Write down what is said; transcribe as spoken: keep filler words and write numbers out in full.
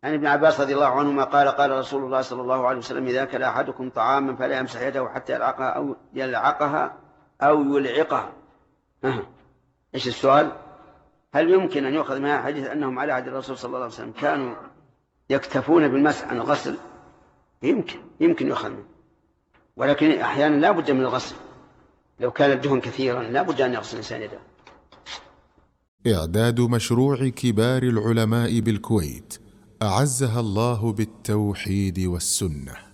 عن ابن عباس رضي الله عنهما قال قال رسول الله صلى الله عليه وسلم إذا أكل أحدكم طعاما فلا يمسح يده حتى يلعقها أو يلعقها أو يلعقها. أه. إيش السؤال؟ هل يمكن أن يؤخذ من حديث أنهم على عهد الرسول صلى الله عليه وسلم كانوا يكتفون بالمسح عن الغسل؟ يمكن يمكن يؤخذ منه، ولكن أحيانا لا بد من الغسل. لو كان الدهن كثيرا لا بد أن يغسل الإنسان يده. إعداد مشروع كبار العلماء بالكويت أعزها الله بالتوحيد والسنة.